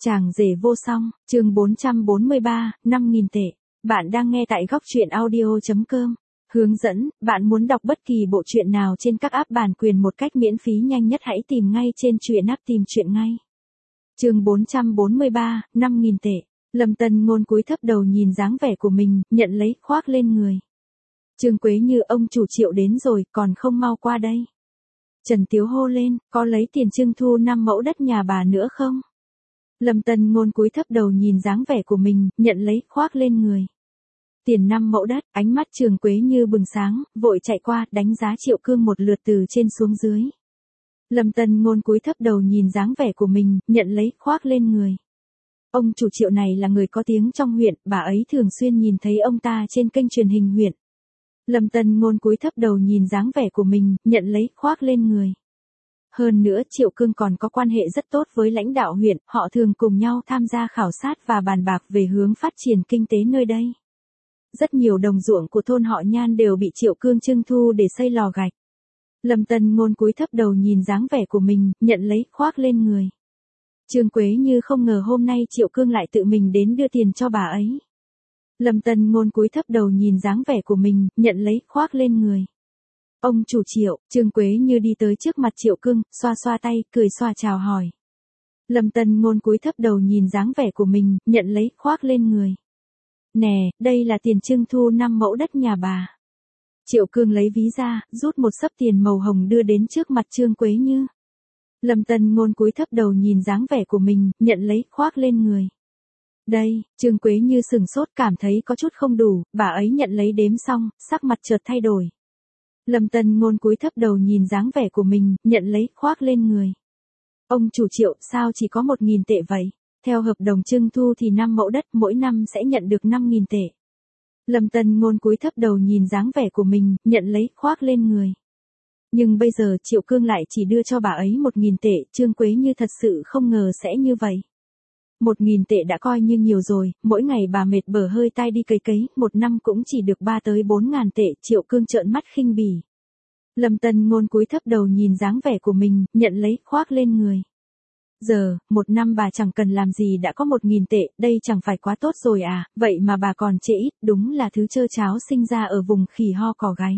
Chàng rể vô song, chương 443, 5.000 tệ. Bạn đang nghe tại góc truyện audio.com. Hướng dẫn, bạn muốn đọc bất kỳ bộ truyện nào trên các app bản quyền một cách miễn phí nhanh nhất hãy tìm ngay trên truyện app tìm truyện ngay. Chương 443, 5.000 tệ. Lâm Tân Ngôn cúi thấp đầu nhìn dáng vẻ của mình, nhận lấy khoác lên người. Trương Quế Như, ông chủ Triệu đến rồi, còn không mau qua đây. Trần Tiếu hô lên, có lấy tiền trưng thu 5 mẫu đất nhà bà nữa không? Lâm Tân Ngôn cúi thấp đầu nhìn dáng vẻ của mình, nhận lấy khoác lên người. Tiền 5 mẫu đất, ánh mắt Trương Quế Như bừng sáng, vội chạy qua, đánh giá Triệu Cương một lượt từ trên xuống dưới. Lâm Tân Ngôn cúi thấp đầu nhìn dáng vẻ của mình, nhận lấy khoác lên người. Ông chủ Triệu này là người có tiếng trong huyện, bà ấy thường xuyên nhìn thấy ông ta trên kênh truyền hình huyện. Lâm Tân Ngôn cúi thấp đầu nhìn dáng vẻ của mình, nhận lấy khoác lên người. Hơn nữa Triệu Cương còn có quan hệ rất tốt với lãnh đạo huyện, họ thường cùng nhau tham gia khảo sát và bàn bạc về hướng phát triển kinh tế nơi đây. Rất nhiều đồng ruộng của thôn họ Nhan đều bị Triệu Cương trưng thu để xây lò gạch. Lâm Tân Ngôn cúi thấp đầu nhìn dáng vẻ của mình, nhận lấy khoác lên người. Trương Quế Như không ngờ hôm nay Triệu Cương lại tự mình đến đưa tiền cho bà ấy. Lâm Tân Ngôn cúi thấp đầu nhìn dáng vẻ của mình, nhận lấy khoác lên người. Ông chủ Triệu, Trương Quế Như đi tới trước mặt Triệu Cương, xoa xoa tay, cười xòa chào hỏi. Lâm Tân Ngôn cúi thấp đầu nhìn dáng vẻ của mình, nhận lấy khoác lên người. Nè, đây là tiền trưng thu 5 mẫu đất nhà bà. Triệu Cương lấy ví ra, rút một xấp tiền màu hồng đưa đến trước mặt Trương Quế Như. Lâm Tân Ngôn cúi thấp đầu nhìn dáng vẻ của mình, nhận lấy khoác lên người. Đây, Trương Quế Như sừng sốt cảm thấy có chút không đủ, bà ấy nhận lấy đếm xong, sắc mặt chợt thay đổi. Lâm Tân Ngôn cúi thấp đầu nhìn dáng vẻ của mình, nhận lấy khoác lên người. Ông chủ Triệu, sao chỉ có 1.000 tệ vậy? Theo hợp đồng trưng thu thì 5 mẫu đất mỗi năm sẽ nhận được 5.000 tệ. Lâm Tân Ngôn cúi thấp đầu nhìn dáng vẻ của mình, nhận lấy khoác lên người. Nhưng bây giờ Triệu Cương lại chỉ đưa cho bà ấy 1.000 tệ, Trương Quế Như thật sự không ngờ sẽ như vậy. 1.000 tệ đã coi như nhiều rồi, mỗi ngày bà mệt bở hơi tai đi cấy cấy, một năm cũng chỉ được 3 tới 4.000 tệ, Triệu Cương trợn mắt khinh bỉ. Lâm Tân Ngôn cúi thấp đầu nhìn dáng vẻ của mình, nhận lấy khoác lên người. Giờ, một năm bà chẳng cần làm gì đã có 1.000 tệ, đây chẳng phải quá tốt rồi à, vậy mà bà còn trễ ít, đúng là thứ trơ tráo sinh ra ở vùng khỉ ho cò gáy.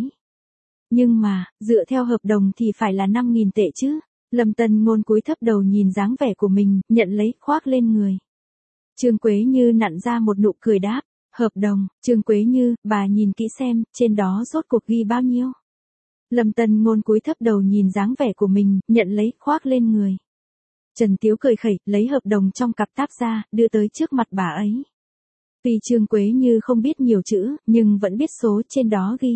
Nhưng mà, dựa theo hợp đồng thì phải là 5.000 tệ chứ. Lâm Tân Ngôn cúi thấp đầu nhìn dáng vẻ của mình, nhận lấy khoác lên người. Trương Quế Như nặn ra một nụ cười đáp, hợp đồng, Trương Quế Như, bà nhìn kỹ xem, trên đó rốt cuộc ghi bao nhiêu. Lâm Tân Ngôn cúi thấp đầu nhìn dáng vẻ của mình, nhận lấy khoác lên người. Trần Tiếu cười khẩy, lấy hợp đồng trong cặp táp ra, đưa tới trước mặt bà ấy. Vì Trương Quế Như không biết nhiều chữ, nhưng vẫn biết số trên đó ghi.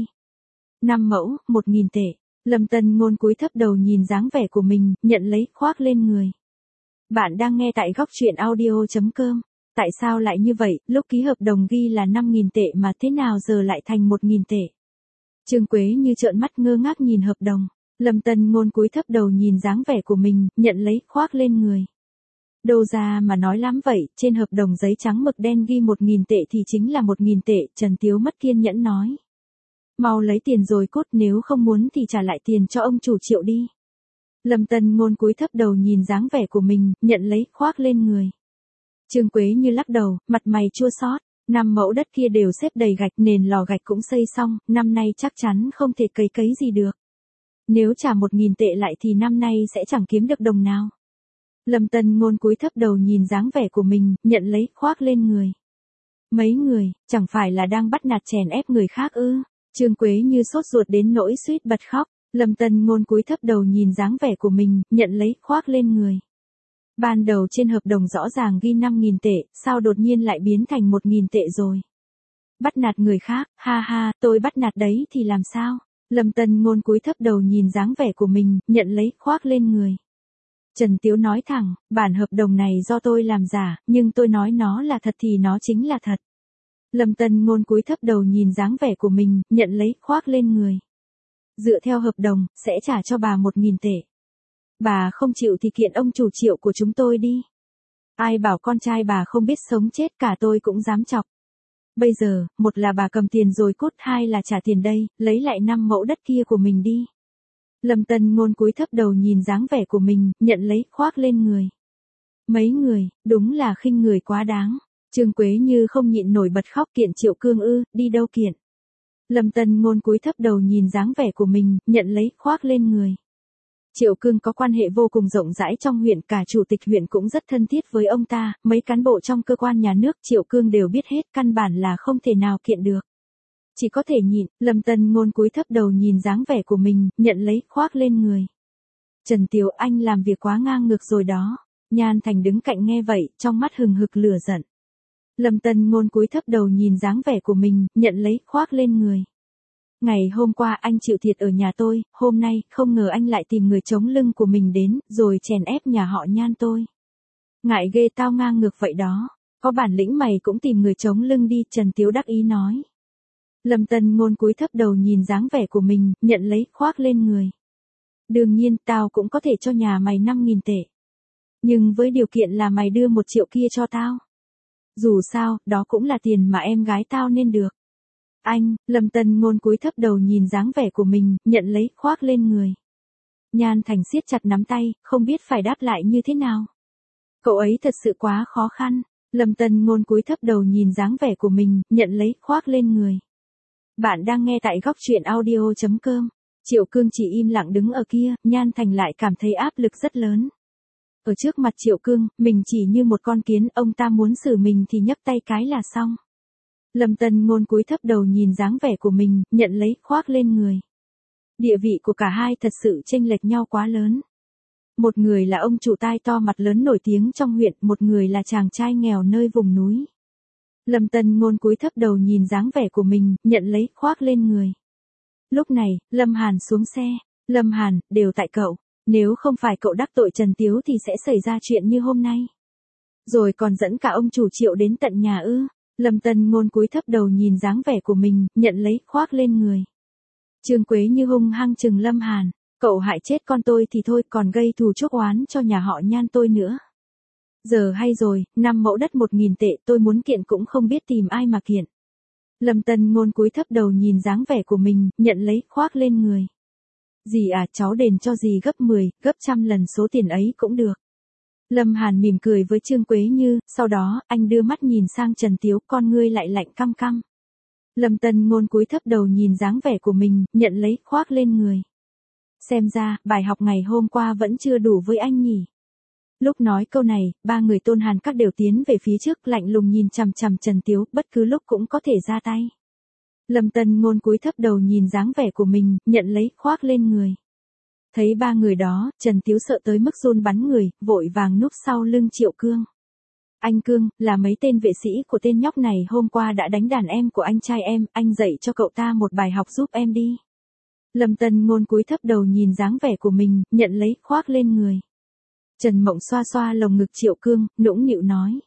5 mẫu, 1.000 tệ. Lâm Tân Ngôn cúi thấp đầu nhìn dáng vẻ của mình, nhận lấy khoác lên người. Bạn đang nghe tại góc truyện audio.com. Tại sao lại như vậy, lúc ký hợp đồng ghi là 5.000 tệ mà thế nào giờ lại thành 1.000 tệ? Trương Quế Như trợn mắt ngơ ngác nhìn hợp đồng. Lâm Tân Ngôn cúi thấp đầu nhìn dáng vẻ của mình, nhận lấy khoác lên người. Đâu ra mà nói lắm vậy, trên hợp đồng giấy trắng mực đen ghi 1.000 tệ thì chính là 1.000 tệ, Trần Tiếu mất kiên nhẫn nói. Mau lấy tiền rồi cút, nếu không muốn thì trả lại tiền cho ông chủ Triệu đi. Lâm Tân Ngôn cúi thấp đầu nhìn dáng vẻ của mình, nhận lấy khoác lên người. Trương Quế Như lắc đầu, mặt mày chua xót. 5 mẫu đất kia đều xếp đầy gạch, nền lò gạch cũng xây xong, năm nay chắc chắn không thể cấy cấy gì được. Nếu trả 1.000 tệ lại thì năm nay sẽ chẳng kiếm được đồng nào. Lâm Tân Ngôn cúi thấp đầu nhìn dáng vẻ của mình, nhận lấy khoác lên người. Mấy người, chẳng phải là đang bắt nạt chèn ép người khác ư? Trương Quế Như sốt ruột đến nỗi suýt bật khóc. Lâm Tân Ngôn cúi thấp đầu nhìn dáng vẻ của mình, nhận lấy khoác lên người. Ban đầu trên hợp đồng rõ ràng ghi 5.000 tệ, sao đột nhiên lại biến thành 1.000 tệ rồi? Bắt nạt người khác, ha ha, tôi bắt nạt đấy thì làm sao? Lâm Tân Ngôn cúi thấp đầu nhìn dáng vẻ của mình, nhận lấy khoác lên người. Trần Tiếu nói thẳng, bản hợp đồng này do tôi làm giả, nhưng tôi nói nó là thật thì nó chính là thật. Lâm Tân Ngôn cúi thấp đầu nhìn dáng vẻ của mình, nhận lấy khoác lên người. Dựa theo hợp đồng, sẽ trả cho bà 1.000 tệ. Bà không chịu thì kiện ông chủ Triệu của chúng tôi đi. Ai bảo con trai bà không biết sống chết cả tôi cũng dám chọc. Bây giờ, một là bà cầm tiền rồi cút, hai là trả tiền đây, lấy lại 5 mẫu đất kia của mình đi. Lâm Tân Ngôn cúi thấp đầu nhìn dáng vẻ của mình, nhận lấy khoác lên người. Mấy người, đúng là khinh người quá đáng. Trương Quế Như không nhịn nổi bật khóc, kiện Triệu Cương ư, đi đâu kiện. Lâm Tân Ngôn cúi thấp đầu nhìn dáng vẻ của mình, nhận lấy, khoác lên người. Triệu Cương có quan hệ vô cùng rộng rãi trong huyện, cả chủ tịch huyện cũng rất thân thiết với ông ta, mấy cán bộ trong cơ quan nhà nước Triệu Cương đều biết hết, căn bản là không thể nào kiện được. Chỉ có thể nhịn. Lâm Tân Ngôn cúi thấp đầu nhìn dáng vẻ của mình, nhận lấy, khoác lên người. Trần Tiếu, anh làm việc quá ngang ngược rồi đó. Nhan Thành đứng cạnh nghe vậy, trong mắt hừng hực lửa giận. Lâm Tân Ngôn cúi thấp đầu nhìn dáng vẻ của mình, nhận lấy, khoác lên người. Ngày hôm qua anh chịu thiệt ở nhà tôi, hôm nay không ngờ anh lại tìm người chống lưng của mình đến, rồi chèn ép nhà họ Nhan tôi. Ngại ghê tao ngang ngược vậy đó. Có bản lĩnh mày cũng tìm người chống lưng đi, Trần Tiếu đắc ý nói. Lâm Tân Ngôn cúi thấp đầu nhìn dáng vẻ của mình, nhận lấy, khoác lên người. Đương nhiên, tao cũng có thể cho nhà mày 5.000 tệ. Nhưng với điều kiện là mày đưa 1 triệu kia cho tao. Dù sao, đó cũng là tiền mà em gái tao nên được. Anh, Lâm Tân Ngôn cúi thấp đầu nhìn dáng vẻ của mình, nhận lấy, khoác lên người. Nhan Thành siết chặt nắm tay, không biết phải đáp lại như thế nào. Cậu ấy thật sự quá khó khăn. Lâm Tân Ngôn cúi thấp đầu nhìn dáng vẻ của mình, nhận lấy, khoác lên người. Bạn đang nghe tại góc truyện audio.com. Triệu Cương chỉ im lặng đứng ở kia, Nhan Thành lại cảm thấy áp lực rất lớn. Ở trước mặt Triệu Cương, mình chỉ như một con kiến, ông ta muốn xử mình thì nhấc tay cái là xong. Lâm Tân Ngôn cúi thấp đầu nhìn dáng vẻ của mình, nhận lấy, khoác lên người. Địa vị của cả hai thật sự chênh lệch nhau quá lớn. Một người là ông chủ tai to mặt lớn nổi tiếng trong huyện, một người là chàng trai nghèo nơi vùng núi. Lâm Tân Ngôn cúi thấp đầu nhìn dáng vẻ của mình, nhận lấy, khoác lên người. Lúc này, Lâm Hàn xuống xe. Lâm Hàn, đều tại cậu. Nếu không phải cậu đắc tội Trần Tiếu thì sẽ xảy ra chuyện như hôm nay. Rồi còn dẫn cả ông chủ Triệu đến tận nhà ư. Lâm Tân Ngôn cúi thấp đầu nhìn dáng vẻ của mình, nhận lấy, khoác lên người. Trương Quế Như hung hăng chừng Lâm Hàn. Cậu hại chết con tôi thì thôi, còn gây thù chuốc oán cho nhà họ Nhan tôi nữa. Giờ hay rồi, 5 mẫu đất 1.000 tệ, tôi muốn kiện cũng không biết tìm ai mà kiện. Lâm Tân Ngôn cúi thấp đầu nhìn dáng vẻ của mình, nhận lấy, khoác lên người. Dì à, cháu đền cho dì gấp 10, gấp 100 lần số tiền ấy cũng được. Lâm Hàn mỉm cười với Trương Quế Như, sau đó, anh đưa mắt nhìn sang Trần Tiếu, con ngươi lại lạnh căm căm. Lâm Tân Ngôn cúi thấp đầu nhìn dáng vẻ của mình, nhận lấy, khoác lên người. Xem ra, bài học ngày hôm qua vẫn chưa đủ với anh nhỉ. Lúc nói câu này, 3 người Tôn Hàn Các đều tiến về phía trước, lạnh lùng nhìn chằm chằm Trần Tiếu, bất cứ lúc cũng có thể ra tay. Lâm Tân Ngôn cúi thấp đầu nhìn dáng vẻ của mình, nhận lấy, khoác lên người. Thấy 3 người đó, Trần Tiếu sợ tới mức run bắn người, vội vàng núp sau lưng Triệu Cương. Anh Cương, là mấy tên vệ sĩ của tên nhóc này hôm qua đã đánh đàn em của anh trai em, anh dạy cho cậu ta một bài học giúp em đi. Lâm Tân Ngôn cúi thấp đầu nhìn dáng vẻ của mình, nhận lấy, khoác lên người. Trần Mộng xoa xoa lồng ngực Triệu Cương, nũng nịu nói.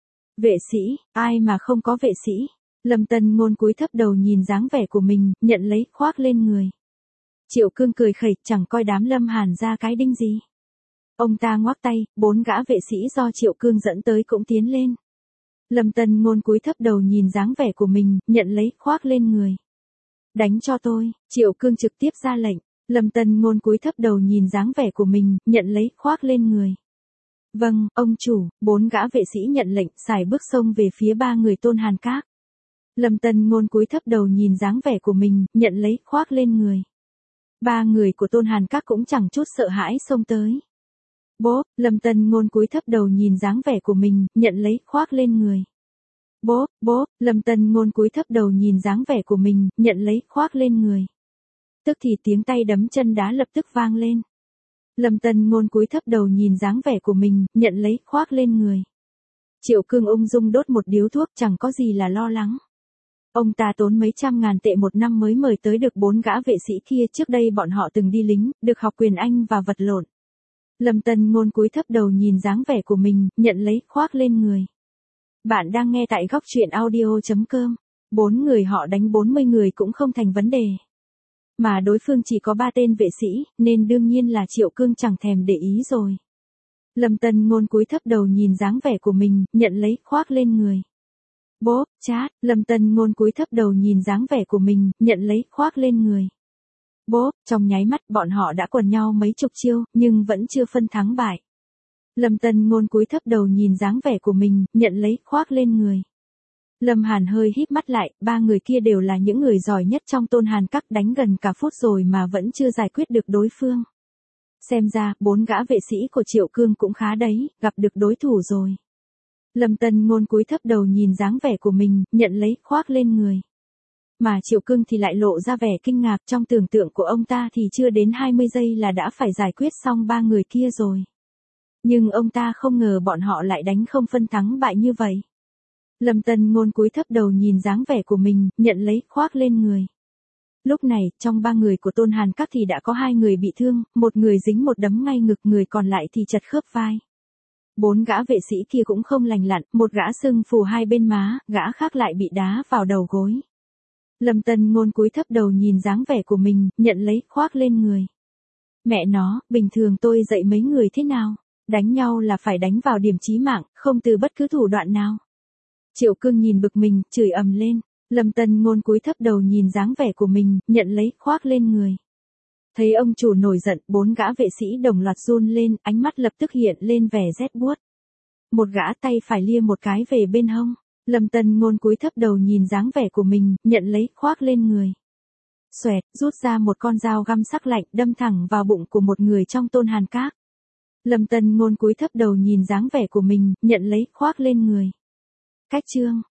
Vệ sĩ, ai mà không có vệ sĩ. Lâm Tân Ngôn cúi thấp đầu nhìn dáng vẻ của mình, nhận lấy, khoác lên người. Triệu Cương cười khẩy, chẳng coi đám Lâm Hàn ra cái đinh gì. Ông ta ngoắc tay, 4 gã vệ sĩ do Triệu Cương dẫn tới cũng tiến lên. Lâm Tân Ngôn cúi thấp đầu nhìn dáng vẻ của mình, nhận lấy, khoác lên người. Đánh cho tôi, Triệu Cương trực tiếp ra lệnh. Lâm Tân Ngôn cúi thấp đầu nhìn dáng vẻ của mình, nhận lấy, khoác lên người. Vâng, ông chủ. 4 gã vệ sĩ nhận lệnh, xài bước xông về phía 3 người Tôn Hàn Các. Lâm Tân Ngôn cúi thấp đầu nhìn dáng vẻ của mình, nhận lấy, khoác lên người. 3 người của Tôn Hàn Các cũng chẳng chút sợ hãi xông tới. Bốp, Lâm Tân Ngôn cúi thấp đầu nhìn dáng vẻ của mình, nhận lấy, khoác lên người. Bốp, bốp, Lâm Tân Ngôn cúi thấp đầu nhìn dáng vẻ của mình, nhận lấy, khoác lên người. Tức thì tiếng tay đấm chân đá lập tức vang lên. Lâm Tân Ngôn cúi thấp đầu nhìn dáng vẻ của mình, nhận lấy, khoác lên người. Triệu Cương ung dung đốt một điếu thuốc, chẳng có gì là lo lắng. Ông ta tốn mấy trăm ngàn tệ một năm mới mời tới được 4 gã vệ sĩ kia, trước đây bọn họ từng đi lính, được học quyền Anh và vật lộn. Lâm Tân Ngôn cúi thấp đầu nhìn dáng vẻ của mình, nhận lấy, khoác lên người. Bạn đang nghe tại góc truyện audio.com. 4 người họ đánh 40 người cũng không thành vấn đề. Mà đối phương chỉ có 3 tên vệ sĩ, nên đương nhiên là Triệu Cương chẳng thèm để ý rồi. Lâm Tân Ngôn cúi thấp đầu nhìn dáng vẻ của mình, nhận lấy, khoác lên người. Bốp, chát, Lâm Tân Ngôn cúi thấp đầu nhìn dáng vẻ của mình, nhận lấy, khoác lên người. Bốp, trong nháy mắt bọn họ đã quần nhau mấy chục chiêu, nhưng vẫn chưa phân thắng bại. Lâm Tân Ngôn cúi thấp đầu nhìn dáng vẻ của mình, nhận lấy, khoác lên người. Lâm Hàn hơi híp mắt lại, ba người kia đều là những người giỏi nhất trong Tôn Hàn Các, đánh gần cả phút rồi mà vẫn chưa giải quyết được đối phương. Xem ra, 4 gã vệ sĩ của Triệu Cương cũng khá đấy, gặp được đối thủ rồi. Lâm Tân Ngôn cúi thấp đầu nhìn dáng vẻ của mình, nhận lấy, khoác lên người. Mà Triệu Cương thì lại lộ ra vẻ kinh ngạc, trong tưởng tượng của ông ta thì chưa đến 20 giây là đã phải giải quyết xong ba người kia rồi. Nhưng ông ta không ngờ bọn họ lại đánh không phân thắng bại như vậy. Lâm Tân Ngôn cúi thấp đầu nhìn dáng vẻ của mình, nhận lấy, khoác lên người. Lúc này, trong ba người của Tôn Hàn Các thì đã có 2 người bị thương, một người dính một đấm ngay ngực, người còn lại thì chật khớp vai. 4 gã vệ sĩ kia cũng không lành lặn, một gã sưng phù hai bên má, gã khác lại bị đá vào đầu gối. Lâm Tân Ngôn cúi thấp đầu nhìn dáng vẻ của mình, nhận lấy, khoác lên người. Mẹ nó, bình thường tôi dạy mấy người thế nào? Đánh nhau là phải đánh vào điểm chí mạng, không từ bất cứ thủ đoạn nào. Triệu Cương nhìn bực mình, chửi ầm lên. Lâm Tân Ngôn cúi thấp đầu nhìn dáng vẻ của mình, nhận lấy, khoác lên người. Thấy ông chủ nổi giận, 4 gã vệ sĩ đồng loạt run lên, ánh mắt lập tức hiện lên vẻ rét buốt. Một gã tay phải lia một cái về bên hông. Lâm Tân Ngôn cúi thấp đầu nhìn dáng vẻ của mình, nhận lấy, khoác lên người. Xoẹt, rút ra một con dao găm sắc lạnh, đâm thẳng vào bụng của một người trong Tôn Hàn Các. Lâm Tân Ngôn cúi thấp đầu nhìn dáng vẻ của mình, nhận lấy, khoác lên người. Cách chương